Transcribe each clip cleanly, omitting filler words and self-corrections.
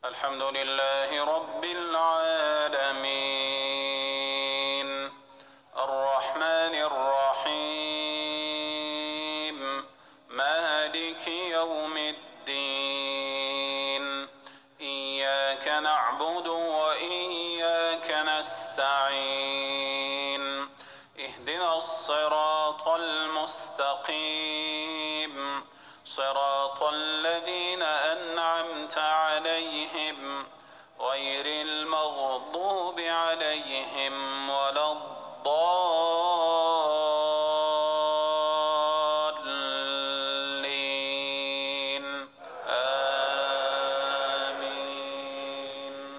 الحمد لله رب العالمين الرحمن الرحيم مالك يوم الدين إياك نعبد وإياك نستعين اهدنا الصراط المستقيم صراط الذين أنعمت عليهم غير المغضوب عليهم ولا الضالين آمين.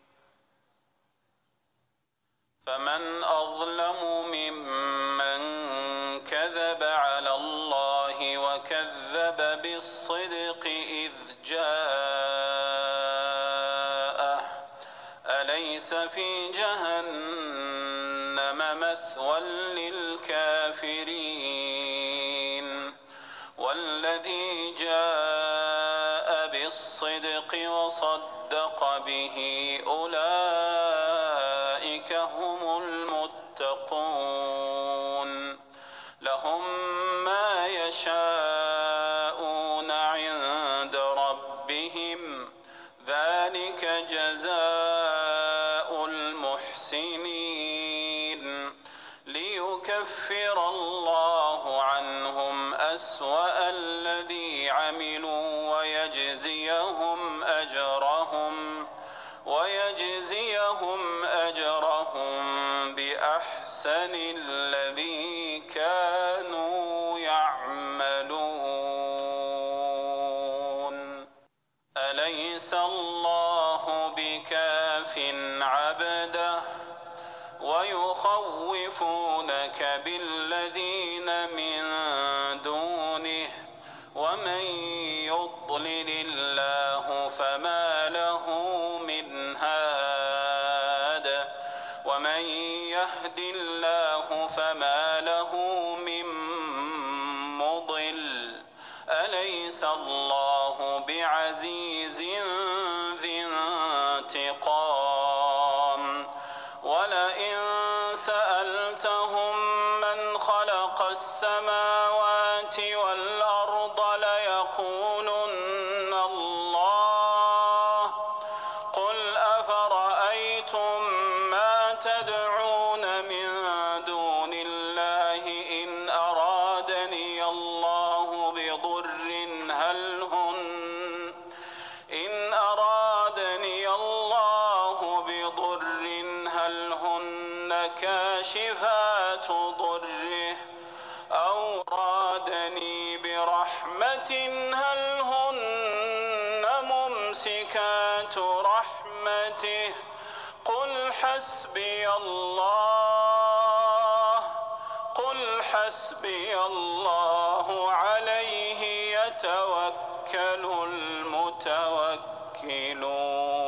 فمن أظلم ممن كذب على الله وكذب بالصدق إذ جاءه أليس في جهنم مثوى للكافرين والذي جاء بالصدق وصدق به أولئك هم المتقون لهم ما يشاءون عند ربهم ذلك جزاء المحسنين ليكفر الله عنهم أسوأ الذي عملوا ويجزيهم أجرهم بأحسن الذي كانوا يعملون أليس الله بكاف عبده ويخوفونك بالذين من دونه ومن يضلل الله فما له من هاد ومن يهد الله فما له من مضل أليس الله بعزيز ذي انتقام ولئن سألتهم من خلق السماوات والأرض ليقولن الله قل أفرأيتم ما تدعون من دون الله إن أرادني الله بضر هل هن كاشفات ضره أو أرادني برحمة هل هن ممسكات رحمته قل حسبي الله عليه يتوكل المتوكلون.